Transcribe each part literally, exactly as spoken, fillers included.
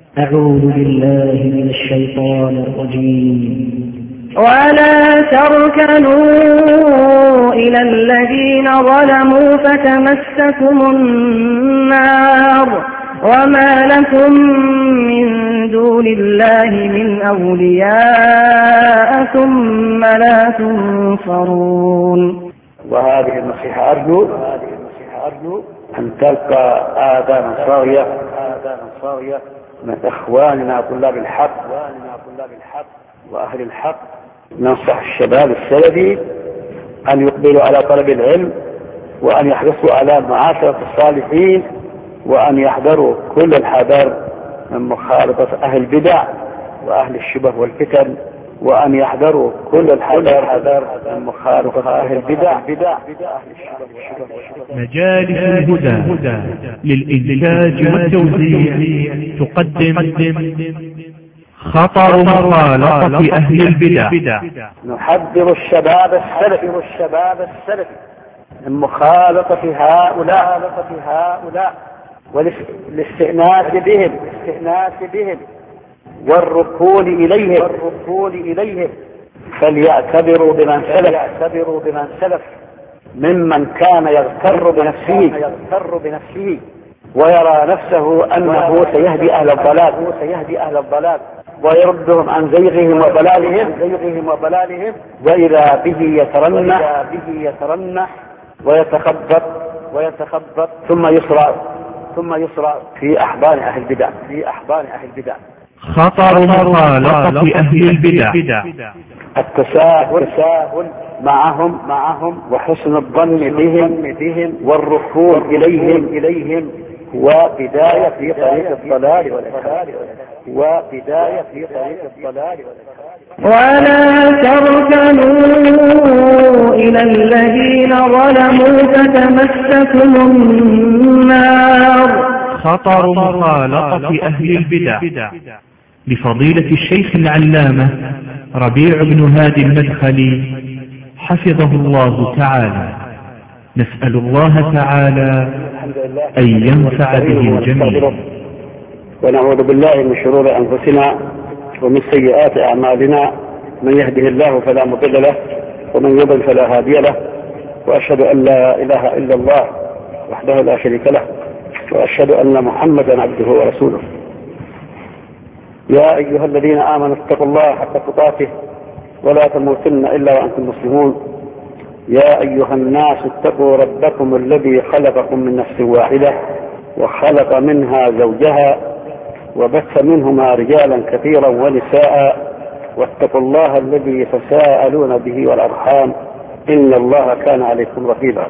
أعوذ بالله من الشيطان الرجيم. ولا تركنوا إلى الذين ظلموا فتمسكم النار وما لكم من دون الله من أولياء ثم لا تنصرون. وهذه النصيحة أرجو أن تلقى آذان صاغية من إخواننا طلاب الحق وأهل الحق. ننصح الشباب السلفي أن يقبلوا على طلب العلم، وأن يحرصوا على معاشرة الصالحين، وأن يحذروا كل الحذر من مخالطة أهل البدع وأهل الشبه والفتن، وأن يحذروا كل الحذر من مخالطة أهل البدع. مجالس الهدى للإنتاج والتوزيع تقدم خطر مخالطة أهل البدع. نحذر الشباب السلفي من مخالطة هؤلاء والاستئناس بهم والركون إليهم، فليعتبروا بمن سلف ممن كان يغتر بنفسه ويرى نفسه أنه سيهدي أهل الضلال ويردهم عن زيغهم وضلالهم، وإذا به يترنح ويتخبط ثم يصرع في أحضان أهل البدع. خطر مخالطة أهل البدع: التساهل معهم وحسن الظن بهم والركون إليهم وبداية في طريق الضلال والإخلاص. ولا تركنوا إلى الذين ظلموا فتمسكم النار. خطر مخالطة أهل البدع لفضيلة الشيخ العلامة ربيع بن هادي المدخلي حفظه الله تعالى. نسأل الله تعالى أن ينفع به الجميع. ونعوذ بالله من شرور أنفسنا ومن سيئات أعمالنا، من يهده الله فلا مضل له ومن يضلل فلا هادي له، وأشهد أن لا إله إلا الله وحده لا شريك له، وأشهد أن محمدا عبده ورسوله. يا أيها الذين آمنوا اتقوا الله حق تقاته ولا تموتن إلا وأنتم مسلمون. يا أيها الناس اتقوا ربكم الذي خلقكم من نفس واحدة وخلق منها زوجها وبث منهما رجالا كثيرا ونساء، واتقوا الله الذي تساءلون به والأرحام إن الله كان عليكم رقيبا.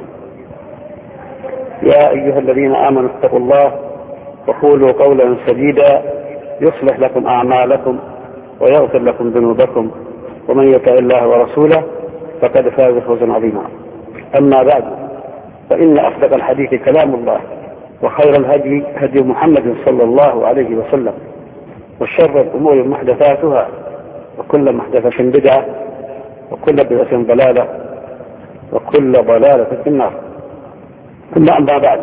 يا أيها الذين آمنوا اتقوا الله وقولوا قولا سديدا يصلح لكم أعمالكم ويغفر لكم ذنوبكم، ومن يطع الله ورسوله فقد فاز فوزا عظيما. أما بعد، فإن أصدق الحديث كلام الله، وخير الهدي هدي محمد صلى الله عليه وسلم، وشر الأمور محدثاتها، وكل محدثة بدعة، وكل بدعة ضلالة، وكل ضلالة في النار. ثم أما بعد،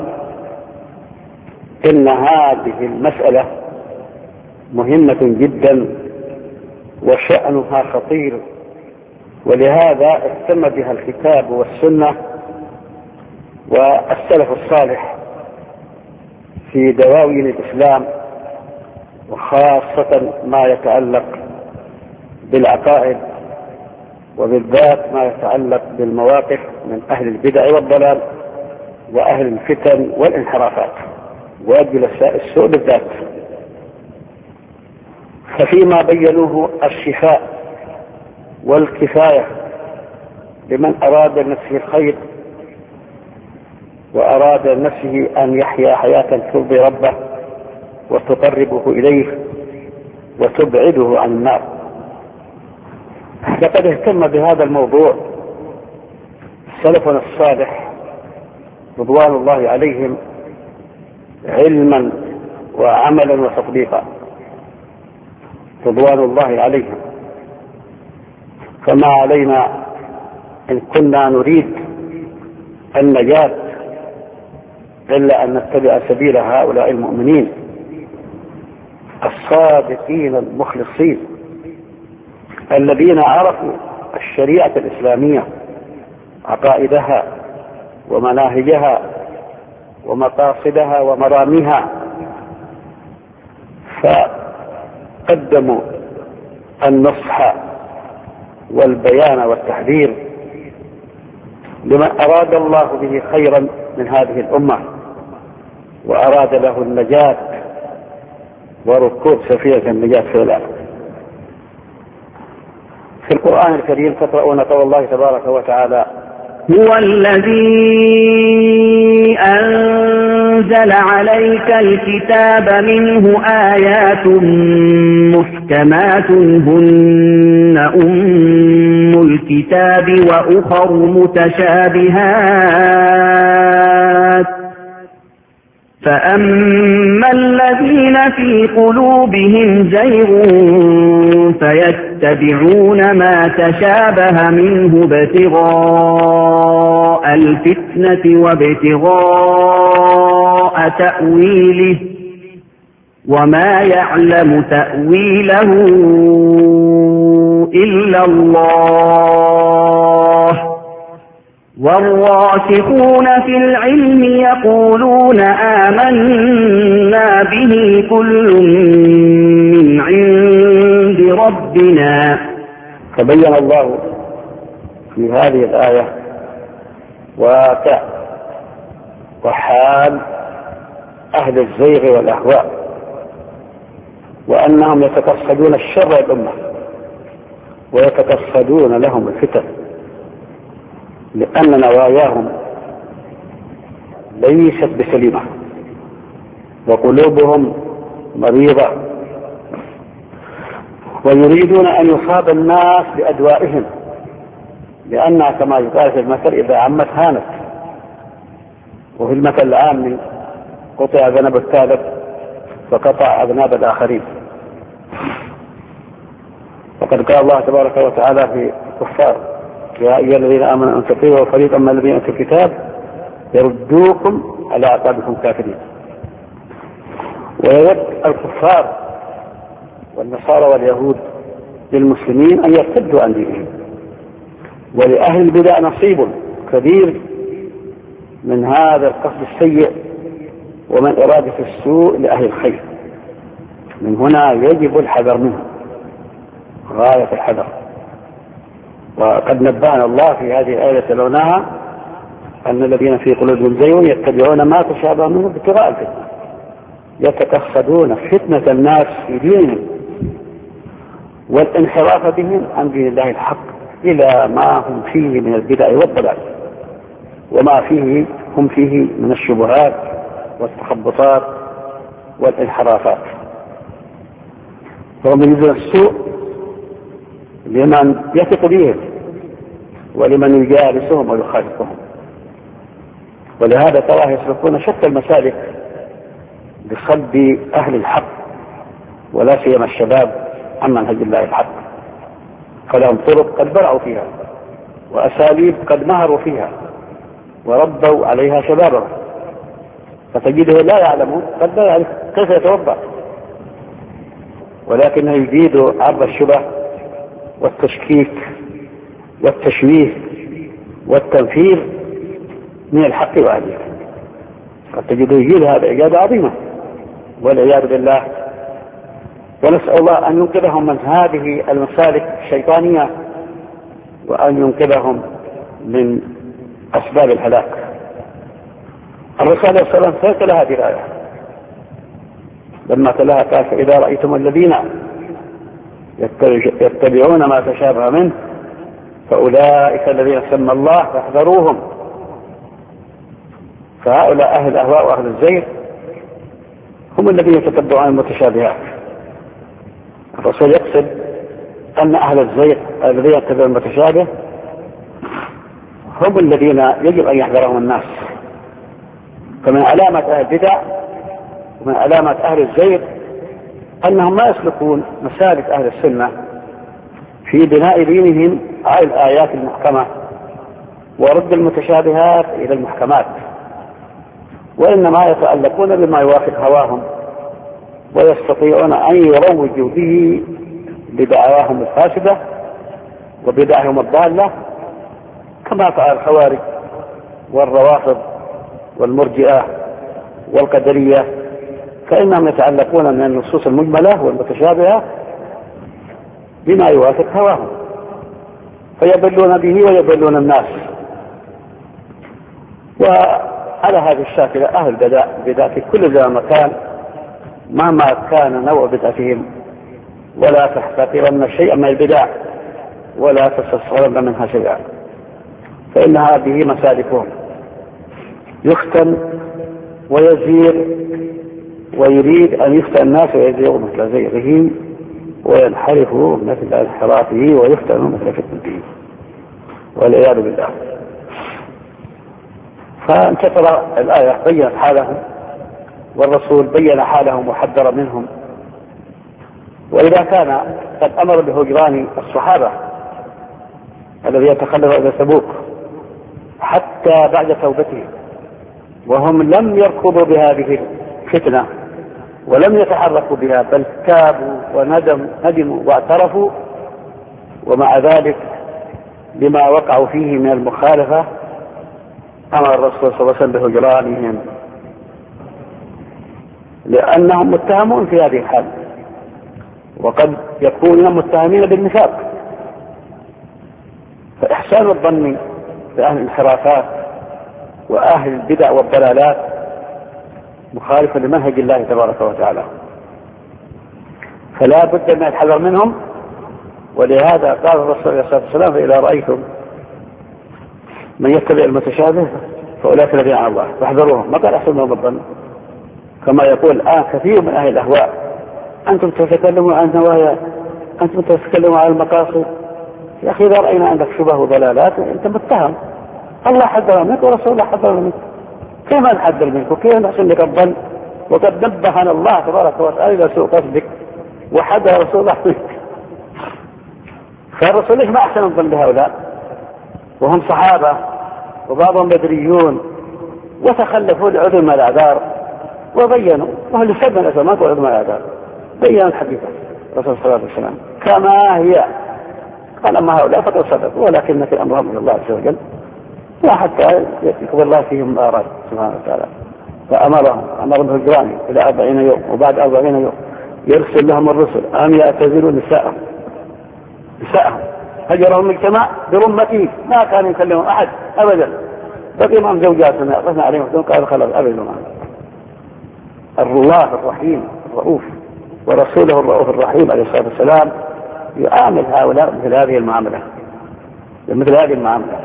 إن هذه المسألة مهمة جدا وشأنها خطير، ولهذا اهتم بها الكتاب والسنة والسلف الصالح في دواوين الإسلام، وخاصة ما يتعلق بالعقائد، وبالذات ما يتعلق بالمواقف من أهل البدع والضلال وأهل الفتن والانحرافات وجلساء السوء بالذات. ففيما بينوه الشفاء والكفاية لمن أراد لنفسه الخير وأراد لنفسه أن يحيا حياة ترضي ربه وتقربه إليه وتبعده عن النار. لقد اهتم بهذا الموضوع سلفنا الصالح رضوان الله عليهم علما وعملا وتطبيقا رضوان الله عليهم. فما علينا إن كنا نريد النجاة إلا أن نتبع سبيل هؤلاء المؤمنين الصادقين المخلصين الذين عرفوا الشريعة الإسلامية، عقائدها ومناهجها ومقاصدها ومراميها، فقدموا النصح والبيان والتحذير لمن أراد الله به خيرا من هذه الأمة وأراد له النجاة وركوب سفينة النجاة في الآخرة. في القرآن الكريم تقرؤون قول الله تبارك وتعالى: هو الذي أنزل عليك الكتاب منه آيات محكمات هن أم الكتاب وأخر متشابهات فأما الذين في قلوبهم زيغ فيتبعون ما تشابه منه ابتغاء الفتنة وابتغاء تأويله وما يعلم تأويله إلا الله والراسخون في العلم يقولون آمنا به كل من عند ربنا. فبين الله في هذه الآية واقع وحال أهل الزيغ والأهواء، وأنهم يتقصدون الشر الأمة ويتقصدون لهم الفتن، لأن نواياهم ليست بسليمة وقلوبهم مريضة، ويريدون أن يصاب الناس بأدوائهم، لأنها كما يقال في المثل إذا عمت هانت، وفي المثل العام قطع ذنب الثالث فقطع أذناب الآخرين. وقد قال الله تبارك وتعالى في الكفار: يا أيها الذين آمنوا أن تطيعوا فريقا من الذين أوتوا الكتاب يردوكم على أعقابكم كافرين. ويود الكفار والنصارى واليهود للمسلمين أن يرتدوا عن دينهم، ولأهل البدع نصيب كبير من هذا القصد السيء ومن إرادة السوء لأهل الخير. من هنا يجب الحذر منه غاية الحذر. وقد نبهنا الله في هذه الآية تلوناها أن الذين في قلوبهم زيغ يتبعون ما تشابه منه ابتغاء الفتنة، يتقصدون فتنة الناس في دينهم والانحراف بهم عن دين الله الحق إلى ما هم فيه من البدع والضلال وما فيه هم فيه من الشبهات والتخبطات والانحرافات. فهم يريدون السوء لمن يثق بهم ولمن يجالسهم ويخالفهم، ولهذا تراه يسلكون شتى المسالك بصد أهل الحق ولا سيما الشباب عن منهج الله الحق، فلهم طرق قد برعوا فيها وأساليب قد مهروا فيها وربوا عليها شبابهم، فتجده لا يعلمون قد لا يعرف كيف يتوضأ، ولكنه يجيد عرض الشبه والتشكيك والتشويه والتنفير من الحق وأهله. قد تجده يجيد هذا إجابة عظيمة والعياذ بالله. ونسأل الله أن ينقذهم من هذه المسالك الشيطانية وأن ينقذهم من أسباب الهلاك. الرسول صلى الله عليه وسلم فاتل هذه الآية لما تلاها قال: فإذا رأيتم الذين يتبعون ما تشابه منه فأولئك الذين سمى الله فاحذروهم. فهؤلاء أهل الأهواء وأهل الزيغ هم الذين يتتبعون المتشابهات. الرسول يقصد أن أهل الزيغ الذين يتبعون المتشابه هم الذين يجب أن يحذرهم الناس. فمن علامة أهل البدع ومن علامة أهل الزيغ أنهم ما يسلكون مسالك أهل السنة في بناء دينهم على الآيات المحكمة ورد المتشابهات إلى المحكمات، وإنما يتألقون بما يوافق هواهم ويستطيعون أن يروجوا به بدعواهم الفاسدة وبدعهم الضالة كما فعل الخوارج والروافض والمرجئة والقدرية، فإنهم يتعلقون من النصوص المجملة والمتشابهة بما يوافق هواهم فيضلون به ويضلون الناس. وعلى هذه الشاكلة أهل البدع في كل زمان مكان مهما كان نوع بدعتهم، ولا تحتقرن شيئا من البدع ولا تستصغرن منها شيئا، فإن هذه مسالكهم يفتن ويزير ويريد أن يفتن الناس ويزيغوا مثل زيغه وينحرفوا مثل انحرافه ويفتنوا مثل فتنته والعياذ بالله. فأنت ترى الآية بيّنت حالهم والرسول بيّن حالهم وحذر منهم. وإذا كان قد أمر بهجران الصحابة الذي يتخلف إلى تبوك حتى بعد توبته وهم لم يركضوا بهذه الفتنة ولم يتحركوا بها بل تابوا وندموا ندموا واعترفوا، ومع ذلك لما وقعوا فيه من المخالفة أمر الرسول صلى الله عليه وسلم بهجرانهم لأنهم متهمون في هذه الحال، وقد يكونون متهمين بالنفاق. فإحسان الظن بأهل الانحرافات وأهل البدع والضلالات مخالفة لمنهج الله تبارك وتعالى، فلا بد من الحذر منهم. ولهذا قال الرسول عليه الصلاة والسلام: فإذا رأيتم من يتبع المتشابه فأولئك الذين على الله فاحذروهم. ما قال أحسنهم الظن كما يقول الآن كثير من أهل الأهواء: أنتم تتكلمون عن نوايا، أنتم تتكلمون عن المقاصد. يا أخي إذا رأينا عندك شبه وضلالات أنت متهم، الله حذر منك ورسول الله حذر منك، كيف نحذر منك وكيف نحسن لك الظن وقد نبهنا الله تبارك وتعالى إلى سوء قصدك وحذر رسول الله منك. فالرسول ليش ما أحسن الظن بهؤلاء وهم صحابة وبعضهم بدريون وتخلفوا لعذر من الأعذار وبينوا، وهو اللي سبب الأزمات وعذر من الأعذار بيّنوا الحقيقة رسول صلى الله عليه وسلم كما هي. قال: أما هؤلاء فقد صدقوا ولكن في أمرهم من الله عز وجل، وحتى يكبر الله فيهم ما أراد سبحانه وتعالى. فأمرهم أمرهم بالهجران إلى أربعين يوم، وبعد أربعين يوم يرسل لهم الرسل أن يعتزلوا نساءهم نساءهم هجرهم اجتماع برمته، ما كان يكلمهم أحد أبدا، بقي معهم زوجاتنا قفنا عليهم قال: خلاص أبدا معهم. الله الرحيم الرؤوف ورسوله الرؤوف الرحيم عليه الصلاة والسلام يعامل هؤلاء مثل هذه المعاملة مثل هذه المعاملة.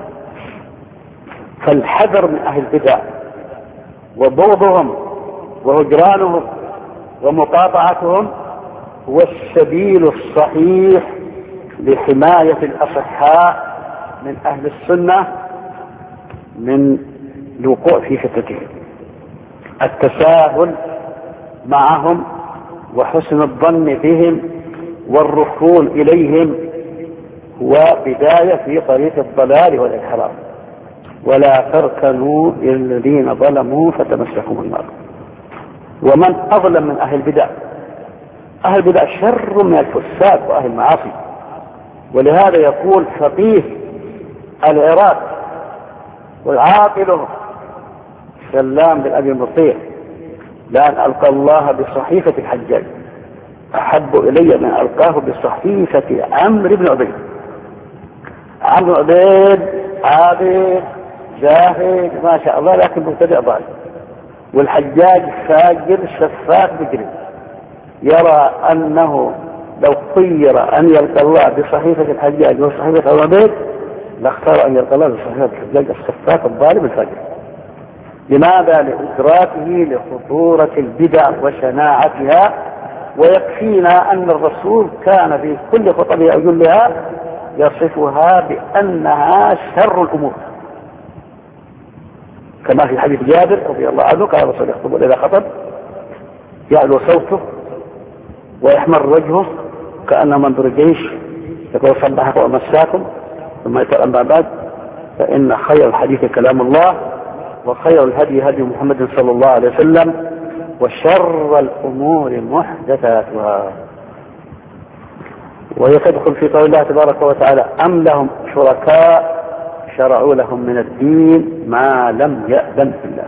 فالحذر من أهل البدع وبغضهم وهجرانهم ومقاطعتهم هو السبيل الصحيح لحماية الأصحاء من أهل السنة من الوقوع في فتنتهم. التساهل معهم وحسن الظن بهم والركون إليهم هو بداية في طريق الضلال والانحراف. ولا تركنوا إلى الذين ظلموا فتمسكم النار. ومن أظلم من أهل البدع؟ أهل البدع شر من الفساد وأهل المعاصي. ولهذا يقول فقيه العراق والعاقل سلام بن أبي مطيع: لأن ألقى الله بصحيفة الحجاج أحب إلي من ألقاه بصحيفة عمرو بن عبيد. عمرو بن عبيد عابد زاهد ما شاء الله لكن مبتدع ضال، والحجاج فاجر شفاف بجري، يرى أنه لو خير أن يلقى الله بصحيفة الحجاج وصحيفة عمرو بن عبيد لاختار أن يلقى الله بصحيفة الحجاج الشفاف الظالم الفاجر. لماذا؟ لإدراكه لخطورة البدع وشناعتها. ويكفينا أن الرسول كان في كل خطبه أجلها يصفها بأنها شر الأمور، كما في حديث جابر رضي الله عنه كان الرسول يخطب إذا خطب يعلو صوته ويحمر وجهه كأنه منظر الجيش، يقول: صبحكم ومساكم. ثم يقول: أما بعد فإن خير الحديث كلام الله وخير الهدي هدي محمد صلى الله عليه وسلم وشر الأمور محدثاتها. وهي تدخل في قول الله تبارك وتعالى أم لهم شركاء شرعوا لهم من الدين ما لم يأذن الله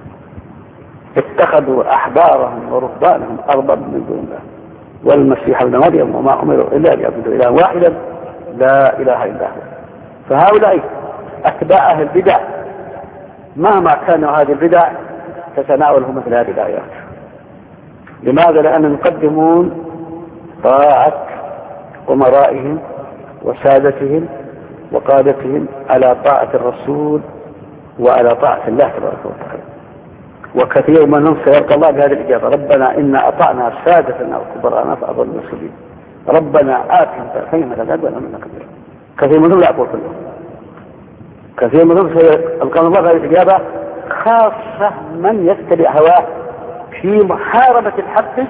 اتخذوا أحبارهم ورهبانهم أربابا من دون الله والمسيح ابن مريم وما أمروا إلا ليعبدوا إلها واحدا لا إله إلا هو. فهؤلاء أتباع أهل البدع مهما كانوا هذه البدع تتناولهم مثل هذه الآيات. لماذا؟ لأنهم يقدمون طاعة أمرائهم وسادتهم وقادتهم على طاعة الرسول وعلى طاعة الله تبارك وتعالى. وكثير منهم سيلقى الله بهذه الإجابة ربنا إنا أطعنا سادتنا وكبراءنا فأضلوا السبيل ربنا آتهم ضعفين من العذاب ولهم كبير. كثير منهم لا أقول كلهم، كثير منهم سيلقى الله بهذه الإجابة، خاصة من يتبع هواه في محاربة الحق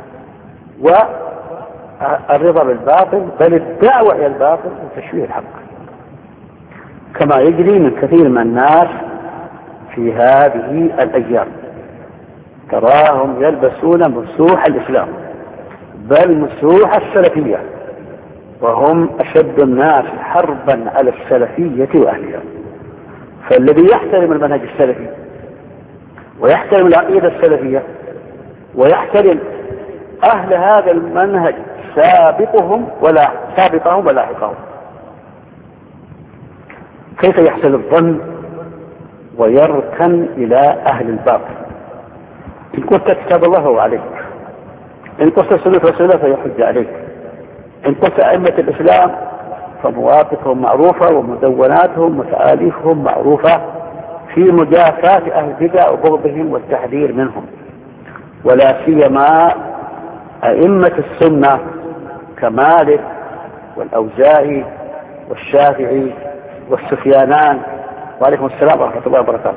والرضا بالباطل بل الدعوة إلى الباطل وتشويه الحق، كما يجري من كثير من الناس في هذه الأيام. تراهم يلبسون مسوح الإسلام بل مسوح السلفية، وهم أشد الناس حربا على السلفية وأهلها. فالذي يحترم المنهج السلفي ويحترم العقيدة السلفية ويحترم أهل هذا المنهج سابقهم ولا سابقهم ولاحقهم، كيف يحسن الظن ويركن إلى أهل الباطل؟ إن كنت كتاب الله هو عليك، إن كنت سنة رسوله فيحج عليك، إن كنت أئمة الإسلام فمواقفهم معروفة ومدوناتهم وتآليفهم معروفة في مجافاة أهل البدع وبغضهم والتحذير منهم، ولا سيما أئمة السنة كمالك والأوزاعي والشافعي والسفيانان وعليكم السلام ورحمة الله وبركاته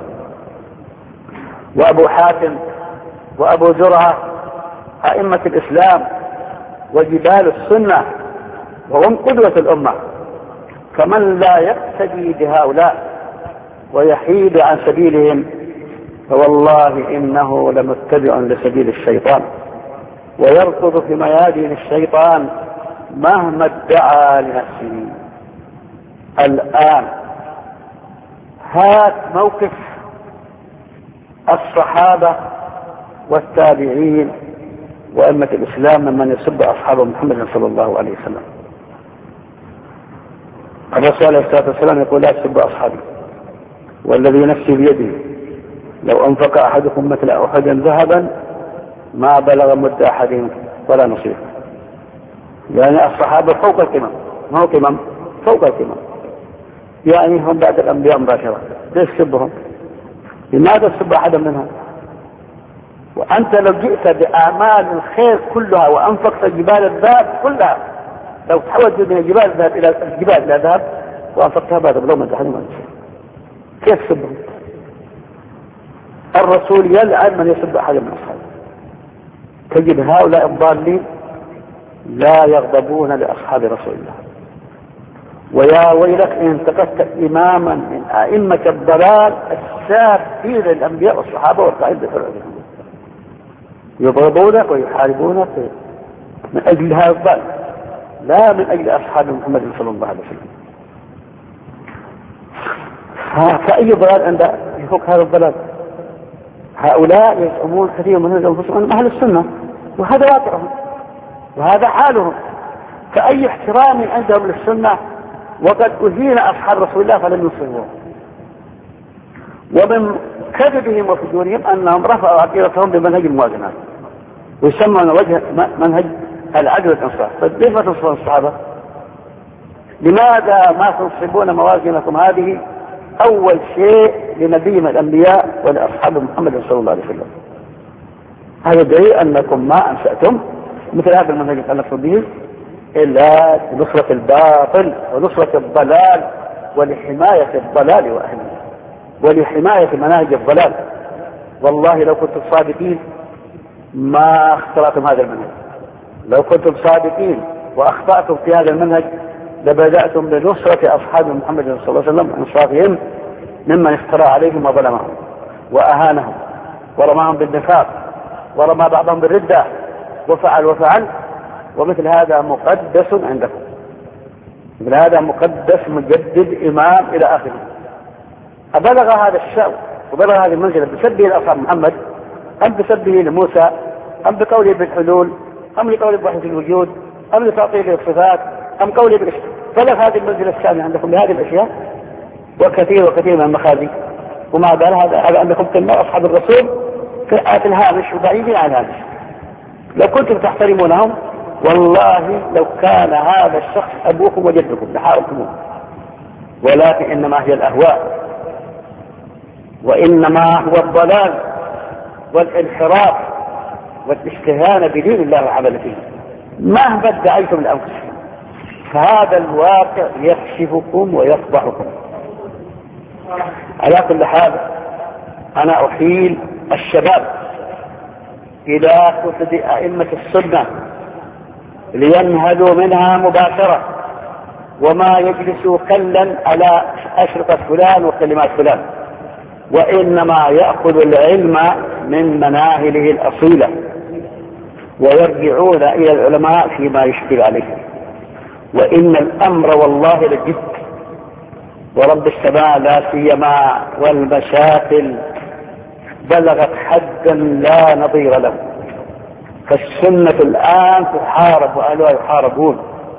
وأبو حاتم وأبو زرعة، أئمة الإسلام وجبال السنة وهم قدوة الأمة. فمن لا يقتدي بهؤلاء ويحيد عن سبيلهم فوالله إنه لمتبع لسبيل الشيطان ويركض في ميادين الشيطان مهما ادعى لنفسه. الآن هات موقف الصحابة والتابعين وأئمة الإسلام ممن يسب أصحاب محمد صلى الله عليه وسلم. الرسول عليه الصلاة والسلام يقول لا تسبوا أصحابي والذي نفسي بيده لو أنفق أحدكم مثل أحد ذهبا ما بلغ مد أحدهم ولا نصيف. يعني الصحابة فوق القمم، ما هو قمم فوق القمم، يعني هم بعد الأنبياء مباشرة. ليش تسبهم؟ لماذا تسب أحدا منهم؟ وأنت لو جئت بأعمال الخير كلها وأنفقت جبال الذهب كلها، لو تحولت من جبال الذهب إلى الجبال إلى ذهب وأنفقتها بعد بلوم الدحين، كيف تسبهم؟ الرسول يلعن من يسب أحدا من أصحابه. تجد هؤلاء الضالين لا يغضبون لأصحاب رسول الله. ويا ويلك إن انتقدت إماما من أئمة الضلال السابقين للأنبياء والصحابة والقائد بفرعهم يضربونك ويحاربونك من أجل هذا الضلال لا من أجل أصحاب محمد صلى الله عليه وسلم. فأي ضلال عند يفك هذا الضلال؟ هؤلاء يزعمون كثير من أنفسهم أهل السنة، وهذا واقعهم وهذا حالهم. فأي احترام عندهم للسنة وقد أهين أصحاب رسول الله فلم ينصروه. ومن كذبهم وفجورهم أنهم رفعوا عقيدتهم بمنهج الموازنات ويسمون وجه منهج العدل والإنصاف. فليش ما تنصرون الصحابة؟ لماذا ما تنصبون موازنكم هذه أول شيء لنبي من الأنبياء ولأصحاب محمد صلى الله عليه وسلم؟ هذا دليل أنكم ما أنشأتم مثل هذا المنهج الخلق به إلا لنصرة الباطل ونصرة الضلال ولحماية الضلال وأهله ولحماية مناهج الضلال. والله لو كنتم صادقين ما اخترعتم هذا المنهج. لو كنتم صادقين وأخطأتم في هذا المنهج لبدأتم بنصرة أصحاب محمد صلى الله عليه وسلم وإنصافهم ممن افترى عليهم وظلمهم وأهانهم ورماهم بالنفاق ورمى بعضهم بالردة وفعل وفعل، ومثل هذا مقدس عندكم، مثل هذا مقدس مجدد إمام إلى آخره. أبلغ هذا الشأن وبلغ هذه المنزلة بسبه لأصحاب محمد، أم بسبه لموسى، أم بقوله بالحلول، أم لقوله بوحدة الوجود، أم لتعطيله الصفات، أم قوله بالاسم؟ بلغ هذه المنزلة الثانية عندكم بهذه الأشياء وكثير وكثير من المخازي. ومع ذلك هذا هذا عندكم كلمة أصحاب الرسول في الهامش وبعيدين عن الهامش. لو كنتم تحترمونهم والله لو كان هذا الشخص أبوكم وجدكم لحاربتموه، ولكن إنما هي الأهواء، وإنما هو الضلال والانحراف والاستهانة بدين الله وعمل فيه مهما ادعيتم لأنفسكم. فهذا الواقع يكشفكم ويفضحكم. على كل حال أنا أحيل الشباب إلى كتب أئمة السنة لينهدوا منها مباشرة، وما يجلسوا كلا على أشرطة فلان وكلمات فلان، وإنما يأخذ العلم من مناهله الأصيلة ويرجعون إلى العلماء فيما يشكل عليهم. وإن الأمر والله لجد ورب السماء لا سيما، والمشاكل بلغت حدا لا نظير له. فالسنة الآن تحارب وأهلها يحاربون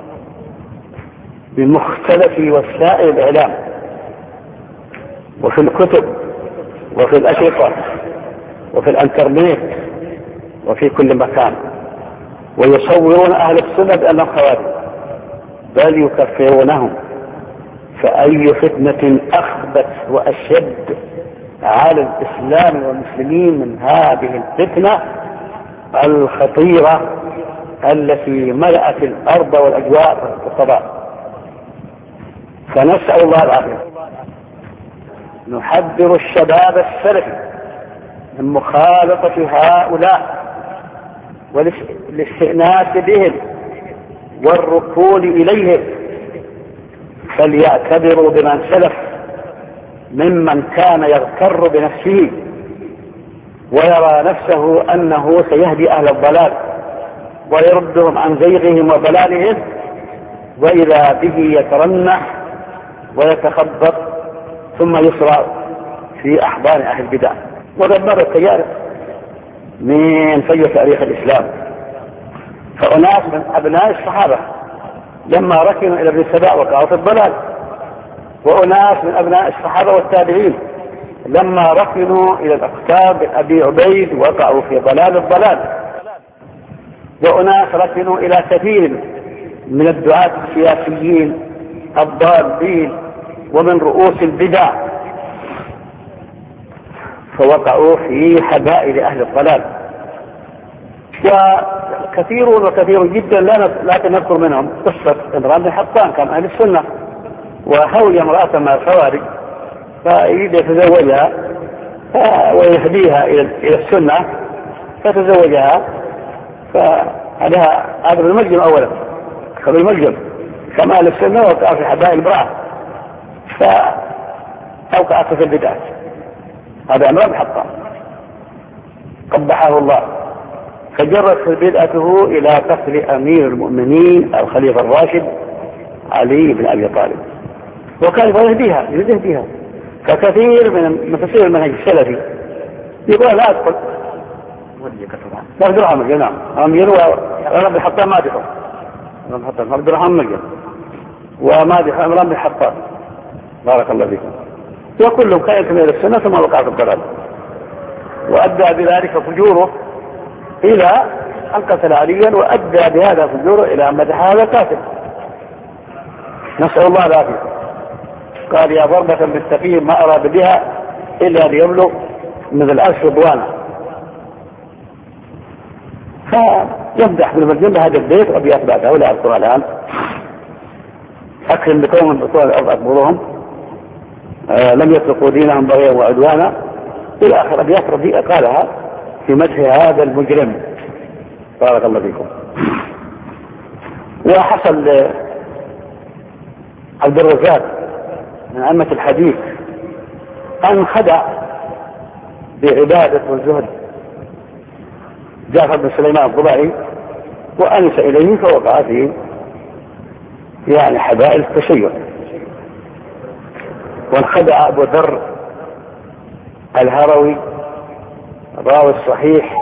بمختلف وسائل الإعلام وفي الكتب وفي الأشرطة وفي الانترنت وفي كل مكان، ويصورون أهل السنة بأنهم خوارج بل يكفرونهم. فأي فتنة أخبث وأشد على الإسلام والمسلمين من هذه الفتنة الخطيرة التي ملأت الأرض والأجواء والفضاء. فنسأل الله العافية. نحذر الشباب السلفي من مخالطة هؤلاء والاستئناس بهم والركون إليهم، فليعتبروا بمن سلف ممن كان يغتر بنفسه ويرى نفسه أنه سيهدي أهل الضلال ويردهم عن زيغهم وضلالهم، وإذا به يترنح ويتخبط ثم يسرع في أحضان أهل البدع. ودمر التجارب من في تاريخ الإسلام. فأناس من أبناء الصحابة لما ركنوا إلى ابن سبأ وقعوا في الضلال، وأناس من أبناء الصحابة والتابعين لما ركنوا إلى الأقطاب بن أبي عبيد وقعوا في ضلال الضلال، وأناس ركنوا إلى كثير من الدعاة السياسيين الضالين ومن رؤوس البدع فوقعوا في حبائل أهل الضلال. وكثيرون وكثير جدا لا نذكر منهم قصة عمران بن حطان كان أهل السنة، وهوي امرأة مع الخوارج فيريد يتزوجها ويهديها إلى السنة فتزوجها، فعليها هذا بالمجرم أولا بالمجرم كما أهل السنة وقع في حبائل امرأة فأوقعت في البدعة. هذا عمران بن حطان قبحه الله، فجرت بدعته إلى قتل أمير المؤمنين الخليفة الراشد علي بن أبي طالب، وكان يهديها يهديها ككثير من مفسير المنهج السلفي يقول لا أدخل لا أقدر أعمل نعم أمير وعمران بن حطان ما أدخل ما أقدر أعمل وما أدخل عمران بن حطان بارك الله فيكم. وكلهم كان يكمل السنة ثم وقع في الضلال، وأدى بذلك فجوره إلى أن قتل عليا، وأدى بهذا فجوره إلى أن مدح هذا القاتل. نسأل الله العافية. قال يا ضربة بالسفيه ما أراد بها إلا ليبلغ من الأرش رضوانا. فيمدح بالمجنون بهذا البيت وأبيات بعده ولا أذكر الآن. أكرم بقوم بطول الأرض أكبرهم آه لم يتركوا دينهم بغيا وعدوانا إلى آخر أبيات رديئة قالها في مدح هذا المجرم بارك الله فيكم. وحصل عبد الرزاق من أئمة الحديث أن خدع بعبادة والزهد جعفر بن سليمان الضبعي وأنس إليه فوقع في يعني حبائل التشيع. وانخدع أبو ذر الهروي الراوي الصحيح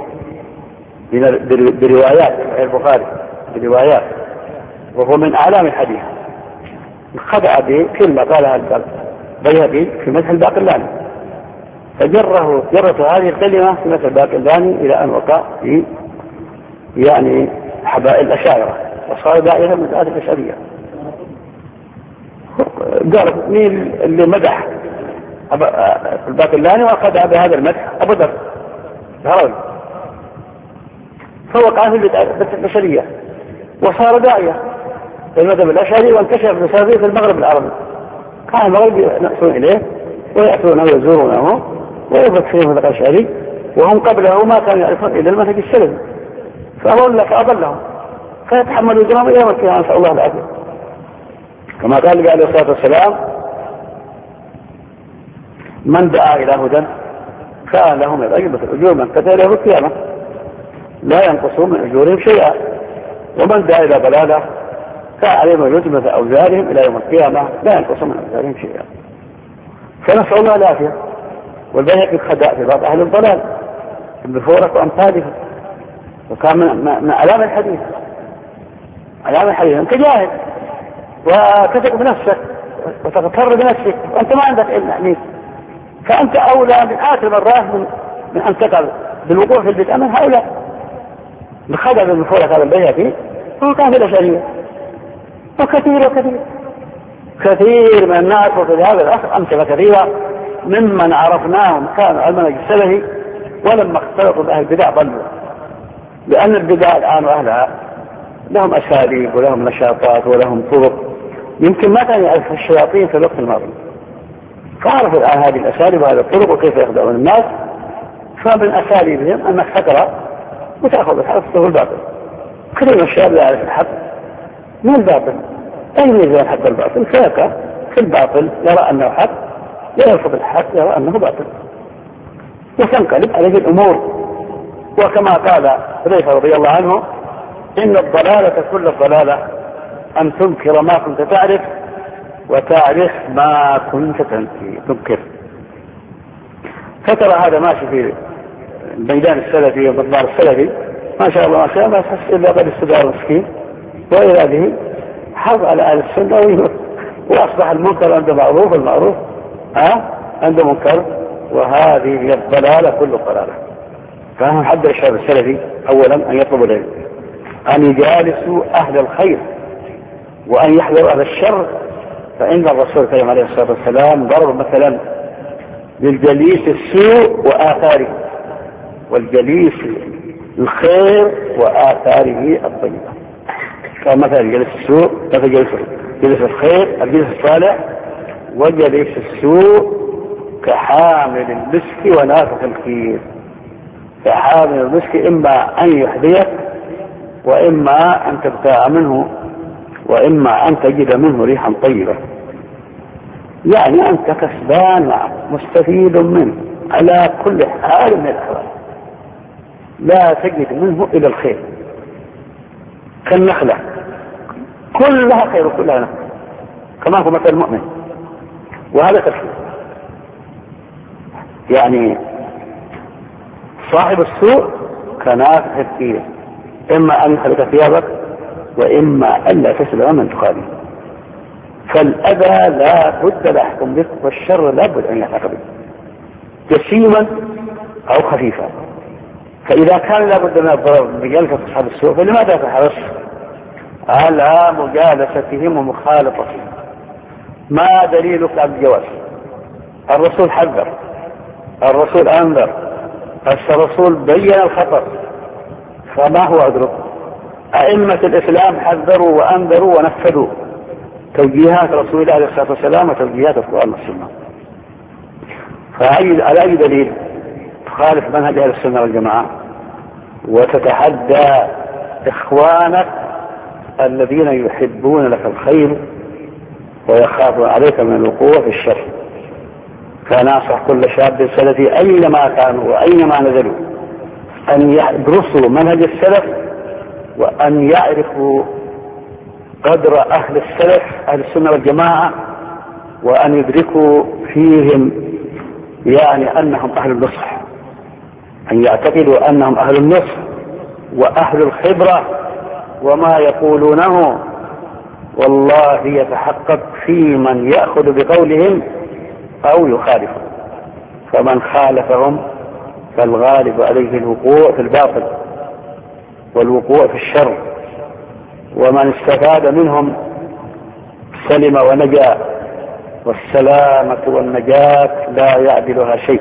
بروايات البخاري بروايات، وهو من أعلام الحديث، انخدع بكلمة قالها البيهقي في مدح الباقلاني، فجره جرته هذه الكلمة في مدح الباقلاني إلى أن وقع في يعني حبائل الأشاعرة وصار دائرة من دائرة الأشعرية. قال مين اللي مدح الباقلاني وأخذ بهذا المدح؟ أبو ذر الهروي، فوقع في البشرية وصار داعية للمذهب الأشعري وانتشر بسببه في المغرب العربي. كان المغرب يأتون إليه ويأتونه ويزورونه ويثبت فيهم الأشعري، وهم قبله ما كانوا يعرفون إلا المنهج السلفي، فأظن لك أضلهم فيتحملوا جرام يوم القيامة، نسأل الله العافية. كما قال عليه الصلاة والسلام: من دعا إلى هدى كان له من الأجر مثل أجور من قتل يوم القيامة لا ينقصون من أجورهم شيئا، ومن دعا إلى ضلالة كان عليهم الوزر مثل أوزارهم إلى يوم القيامة لا ينقصون من أوزارهم شيئا. فنسأل الله العافية. والبيهقي خدع في بعض أهل الضلال ابن فورك وأمثاله، وكان من علام الحديث علام الحديث أنت جاهل وتثق بنفسك وتغتر بنفسك وأنت ما عندك علم عليك، فأنت أولى من آخر مرات من, من أن تقع بالوقوع في البدء من هؤلاء. بخدع ابن فورك هذا البيهقي هو كان في الأشعرية، وكثير وكثير كثير من الناس وفي هذا الأخر أمثلة كثيرة ممن عرفناهم كانوا على المنهج السلفي ولما اختلطوا بأهل البدع ضلوا، لأن البدع الآن وأهلها لهم أساليب ولهم نشاطات ولهم طرق يمكن ما كان يعرف الشياطين في الوقت الماضي، فعرفوا الآن هذه الأساليب وهذه الطرق وكيف يخدعون الناس. فمن أساليبهم أنك تقرأ وتأخذ الحق وتأخذ الباطل. كثير من الشباب لا يعرف الحق من الباطل، أي ميزان الحق والباطل، فيقع في الباطل يرى أنه حق، يرفض الحق يرى أنه باطل، وتنقلب عليه الأمور. وكما قال حذيفة رضي الله عنه: إن الضلالة كل الضلالة أن تنكر ما كنت تعرف وتعرف ما كنت تنكر. فترى هذا ماشي في الميدان السلفي والمضمار السلفي ما شاء الله ما شاء الله، بس إلا قد استدار المسكين وإلى هذه حظ على أهل السنة، وأصبح المنكر عنده معروف المعروف ها عنده منكر، وهذه هي الضلالة كل الضلالة. فهم حد الشباب السلفي أولا أن يطلبوا العلم، أن يجالسوا أهل الخير، وأن يحذروا أهل الشر، فإن الرسول الكريم عليه الصلاة والسلام ضرب مثلا للجليس السوء وآثاره، والجليس الخير وآثاره الطيبة. فمثلا جليس السوء مثل جليس جليس الخير الجليس الصالح، وجليس السوء كحامل المسك ونافخ الكير. فحامل المسك إما أن يحذيك وإما أن تبتاع منه وإما أن تجد منه ريحا طيبة، يعني أنت كسبان معه مستفيد منه على كل حال من الأحوال، لا تجد منه إلى الخير، كالنخلة كلها خير وكلها نخل، كما هو مثل المؤمن. وهذا تفسير يعني صاحب السوء كنافخ الكير، إما أن يخلق ثيابك وإما أن لا تسلم من تخالف. فالأذى لا بد لا يحكم بك، والشر لا بد أن يحكم بك، جسيما أو خفيفا. فإذا كان لا بد من الضرر بجلسة أصحاب السوء، فلماذا تحرص على مجالستهم ومخالطتهم؟ ما دليلك على الجواز؟ الرسول حذر، الرسول أنذر، الرسول بين الخطر، فما هو عذرك؟ أئمة الإسلام حذروا وأنذروا ونفذوا توجيهات رسول الله عليه الصلاة والسلام وتوجيهات القرآن والسنة. فعلى أي دليل تخالف منهج أهل السنة والجماعة وتتحدى إخوانك الذين يحبون لك الخير ويخافون عليك من الوقوع في الشر؟ فناصح كل شاب سلفي أينما كانوا وأينما نزلوا أن يدرسوا منهج السلف وأن يعرفوا قدر أهل السلف أهل السنة والجماعة، وأن يدركوا فيهم يعني أنهم أهل النصح، أن يعتقدوا أنهم أهل النصح وأهل الخبرة، وما يقولونه والله يتحقق في من يأخذ بقولهم أو يخالفهم، فمن خالفهم فالغالب عليه الوقوع في الباطل والوقوع في الشر، ومن استفاد منهم سلم ونجا، والسلامة والنجاة لا يعدلها شيء.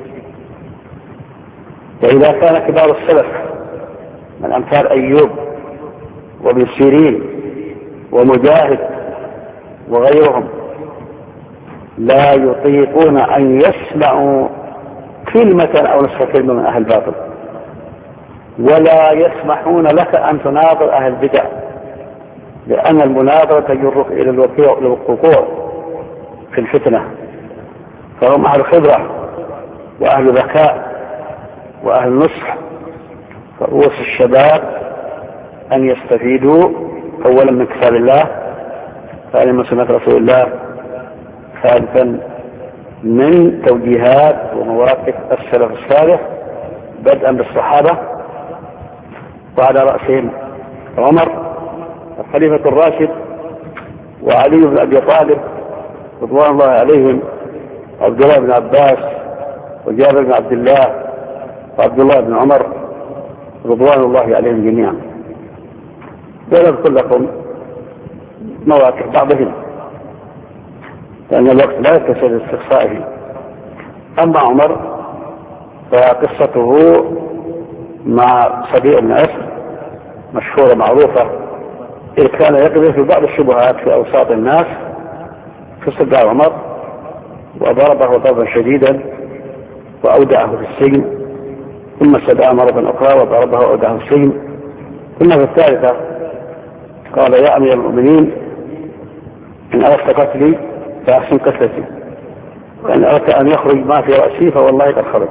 وإذا كان كبار السلف من أمثال أيوب وابن سيرين ومجاهد وغيرهم لا يطيقون أن يسمعوا كلمة أو نصف كلمة من أهل الباطل، ولا يسمحون لك أن تناظر أهل البدع، لأن المناظرة تجرك إلى الوقوع في الفتنة، فهم أهل خبرة وأهل ذكاء وأهل نصح. فرؤوس الشباب أن يستفيدوا أولا من كتاب الله، ثانيا من سنة رسول الله، ثالثا من توجيهات ومواقف السلف الصالح بدءا بالصحابة وعلى رأسهم عمر الخليفة الراشد وعلي بن أبي طالب رضوان الله عليهم، عبد الله بن عباس وجابر بن عبد الله وعبد الله بن عمر رضوان الله عليهم جميعا. ونذكر لكم مواقف بعضهم لأن الوقت لا يتسع لاستقصائه. أما عمر فقصته مع صبي بن أسد مشهورة معروفة، إذ كان يقذف في بعض الشبهات في أوساط الناس، فصدع عمر وضربه ضربا شديدا وأودعه في السجن، ثم استدعى مرة أخرى وضربه وأودعه في السجن، ثم في الثالثة قال يا أمير المؤمنين إن أردت قتلي فأحسن قتلتي، وإن أردت أن يخرج ما في رأسي فوالله قد خرج.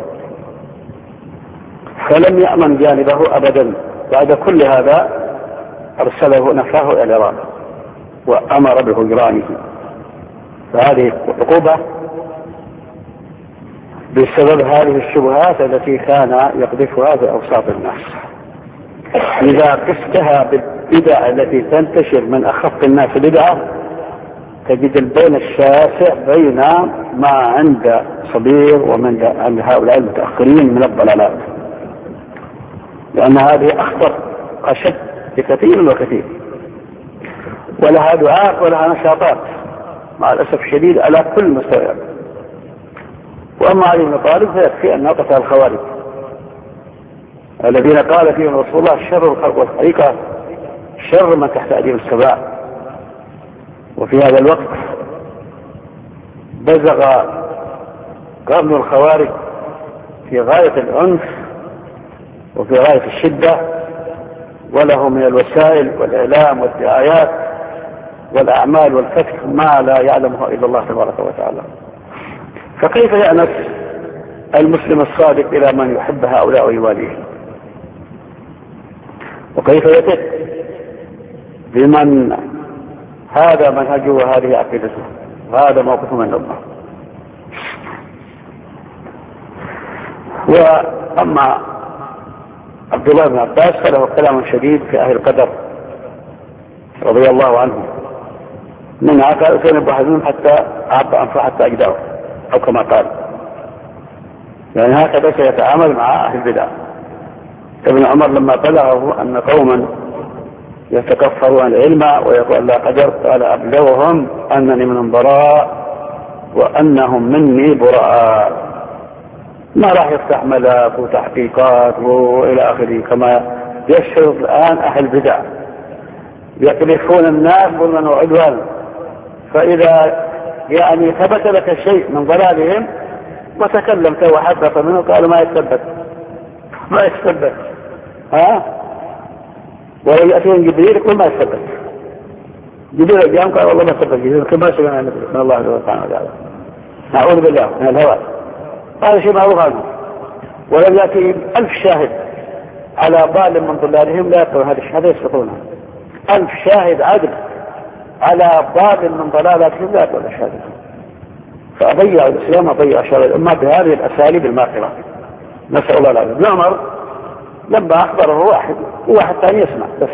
فلم يأمن جانبه أبدا. بعد كل هذا أرسله نفاه إلى العراق وأمر بهجرانه. فهذه عقوبة بسبب هذه الشبهات التي كان يقذفها في أوساط الناس. إذا قستها بالبدع التي تنتشر من أخف الناس بدعة تجد البين الشاسع بين ما عند صبير ومن عند هؤلاء المتأخرين من الضلالات، لأن هذه أخطر أشد بكثير وكثير، ولها دعاء ولها نشاطات مع الأسف الشديد على كل مستوى. وأما علي بن طالب فيكفي أن قتل الخوارج الذين قال فيهم رسول الله شر الخلق والخليقة شر من تحت أيديهم السباع. وفي هذا الوقت بزغ قرن الخوارج في غاية العنف وفي غاية الشدة، وله من الوسائل والإعلام والدعايات والأعمال والفتح ما لا يعلمه إلا الله تبارك وتعالى. فكيف يأنس المسلم الصادق إلى من يحب هؤلاء ويواليه؟ وكيف يثق بمن هذا منهجه وهذه عقيدته وهذا موقفه من الأمة؟ وأما عبد الله بن عباس فله كلام شديد في أهل القدر رضي الله عنه، منها قال كان يبحثون حتى أعب أنفه حتى أجدعه، أو كما قال، يعني هكذا سيتعامل مع أهل البدع. ابن عمر لما بلغه أن قوما يتكفرون العلم ويقول لا قدر قال أبلغهم أنني منهم براء وأنهم مني براء. ما راح يفتح ملف وتحقيقات وإلى آخره كما يشرط الآن أهل البدع، يكلفون الناس ظلما وعدوانا. فإذا يعني ثبت لك شيء من ضلالهم وتكلمت وحدث منه قالوا ما يتثبت ما يتثبت ها، ولو يأتون جبريل يقول ما يتثبت. جبريل الجام قال والله ما يتثبت، جبريل كما سمعنا من الله سبحانه وتعالى نعوذ بالله من الهوى. هذا شيء معروف عنه، ولم يأتي ألف شاهد على ضال من ضلالهم لا يقبلون هذه الشهادة يسقطونها. ألف شاهد عدل على ضال من ضلالاتهم لا يقبلون الشهادة. فأضيع الإسلام أضيع شرع الأمة بهذه الأساليب الماكرة. نسأل الله العافية. ابن عمر لما أخبره واحد وواحد ثاني يسمع بس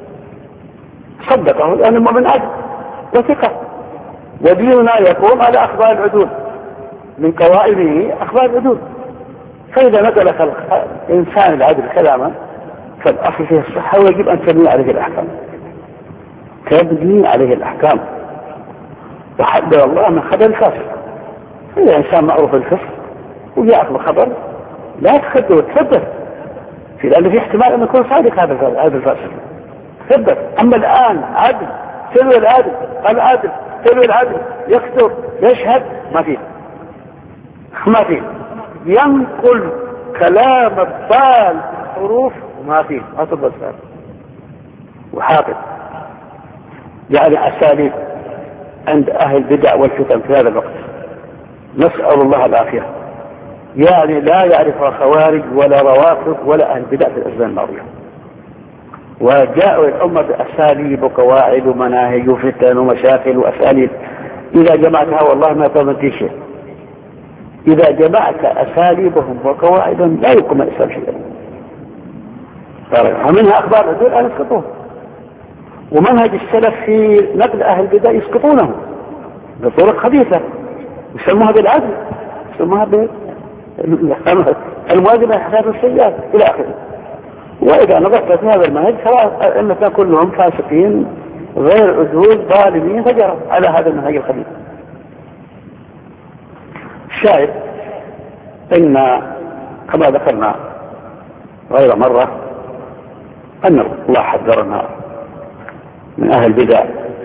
صدقه لأن المؤمن عدل وثقة، وديننا يقوم على أخبار العدول، من قوائمه أخبار العدول. فإذا نقل الإنسان العدل كلاما فالأصل فيه الصحة ويجب أن تبني عليه الأحكام، تبني عليه الأحكام. وحذر الله من خبر الفاسق. إذا إنسان معروف الفسق وجاءك بخبر لا تخده وتثبت، لأن في احتمال أن يكون صادق هذا الفاسق، ثبت. أما الآن عدل تلوي العدل العدل تلوي العدل يكتب يشهد ما فيه ما فيه ينقل كلام الضال الحروف ما فيه ما تبصر وحاطط يعني أساليب عند أهل البدع والفتن في هذا الوقت. نسأل الله العافية. يعني لا يعرفها خوارج ولا روافض ولا أهل البدع في الأزمان الماضية، وجاءوا الأمة بأساليب وقواعد ومناهج وفتن ومشاكل وأساليب إذا جمعتها والله ما تمنتي شيء. إذا جمعت أساليبهم وقواعدهم لا يقوم الإسلام شيئا. ومنها أخبار العدول أن يسقطوه، ومنهج السلف في نقل أهل البدع يسقطونه بطرق خبيثة يسموها بالعدل، يسموها بالمواجبة لحساب السيئات إلى آخره. وإذا نظرت في هذا المنهج سواء أنك كلهم فاسقين غير عدول ظالمين فجروا على هذا المنهج الخبيث. الشاهد إن كما ذكرنا غير مرة أن الله حذرنا من أهل البدع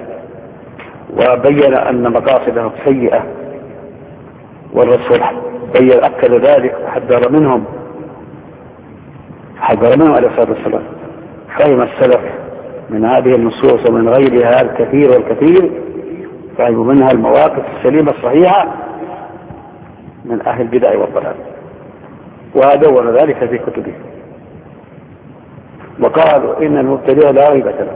وبين أن مقاصدهم سيئة، والرسول بين أكد ذلك وحذر منهم حذر منهم عليه الصلاة والسلام. فهم السلف من هذه النصوص ومن غيرها الكثير والكثير، فهموا منها المواقف السليمة الصحيحة من أهل البدع والضلال، ودون ذلك في كتبه. وقالوا إن المبتدع لا ريبة له،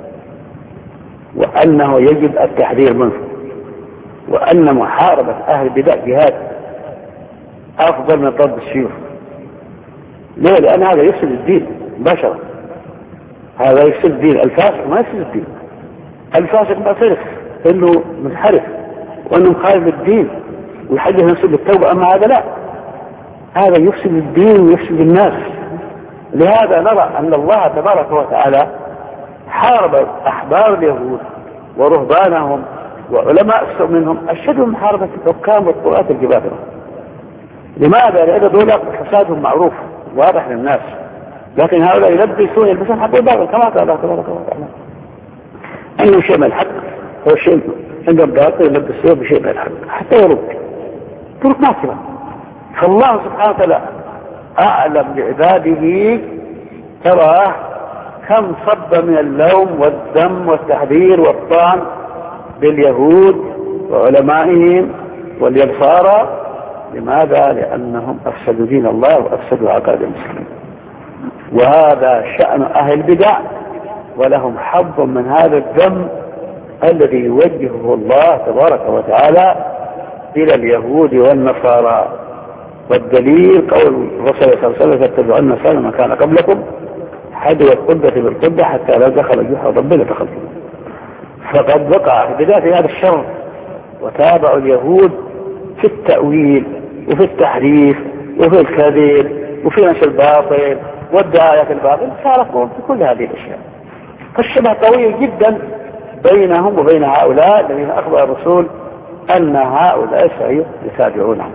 وأنه يجب التحذير منه، وأن محاربة أهل البدع جهاد أفضل من ضرب السيوف. ليه؟ لأن هذا يفسد الدين مباشرة، هذا يفسد الدين. الفاسق ما يفسد الدين، الفاسق معترف إنه منحرف وأنه مخالف الدين ويحدث نفسه بالتوبة، أما هذا لا، هذا يفسد الدين ويفسد الناس. لهذا نرى أن الله تبارك وتعالى حارب أحبار اليهود ورهبانهم وعلماء السوء منهم أشد من محاربة الحكام والطغاة الجبابرة. لماذا؟ لأن دول فسادهم معروف واضح للناس، لكن هؤلاء يلبسون يلبسون حق الباطل كما قال الله تبارك وتعالى أنه شيء من الحق هو شيء عند الباطل يلبسوه بشيء من الحق حتى يرد طرق ناكرة. فالله سبحانه وتعالى أعلم بعباده، ترى كم صب من اللوم والذم والتحذير والطعن باليهود وعلمائهم واليسارى. لماذا؟ لأنهم أفسدوا دين الله وأفسدوا عقائد المسلمين، وهذا شأن أهل البدع، ولهم حظ من هذا الذم الذي يوجهه الله تبارك وتعالى إلى اليهود والنصارى. والدليل قول الرسول صلى الله عليه وسلم: تتبعون سنن من كان قبلكم حذو القبة بالقبة حتى لا دخل جحر رب لدخلتم. فقد وقع في بداية هذا الشر وتابعوا اليهود في التأويل وفي التحريف وفي الكذب وفي نشر الباطل والدعاية الباطل، شاركوا في كل هذه الأشياء. فالشبه قوي جدا بينهم وبين هؤلاء الذين أخبر الرسول أن هؤلاء سيتابعونهم.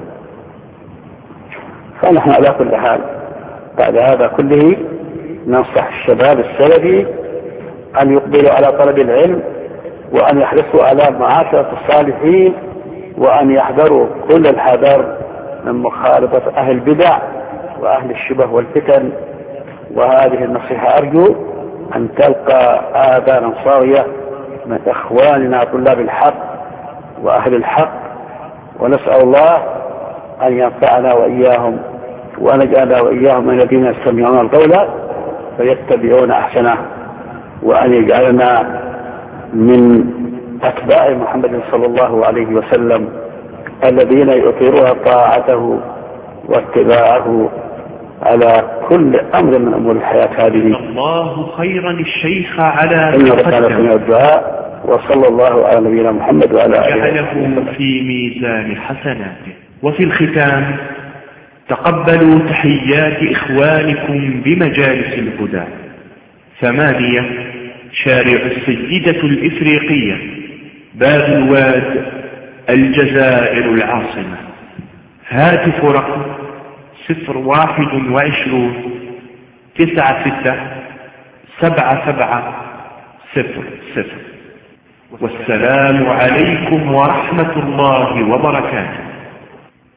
فنحن على كل حال بعد هذا كله ننصح الشباب السلفي أن يقبلوا على طلب العلم، وأن يحرصوا على معاشرة الصالحين، وأن يحذروا كل الحذر من مخالطة أهل البدع وأهل الشبه والفتن. وهذه النصيحة أرجو أن تلقى آذانا صاغية من إخواننا طلاب الحق وأهل الحق، ونسأل الله أن ينفعنا وإياهم ونجعلنا وإياهم من الذين يستمعون القول فيتبعون أحسنه، وأن يجعلنا من أتباع محمد صلى الله عليه وسلم الذين يؤثرون طاعته واتباعه على كل أمر من أمور الحياة هذه. الله خيرا الشيخ على إنه كان في الدعاء، وصلى الله على نبينا محمد وعلى آله وجعله في ميزان حسناته. وفي الختام تقبلوا تحيات إخوانكم بمجالس الهدى. ثمانية شارع السيدة الإفريقية، باب الواد، الجزائر العاصمة. هاتف رقم صفر واحد وعشرون تسعة ستة سبعة سبعة صفر صفر. والسلام عليكم ورحمة الله وبركاته.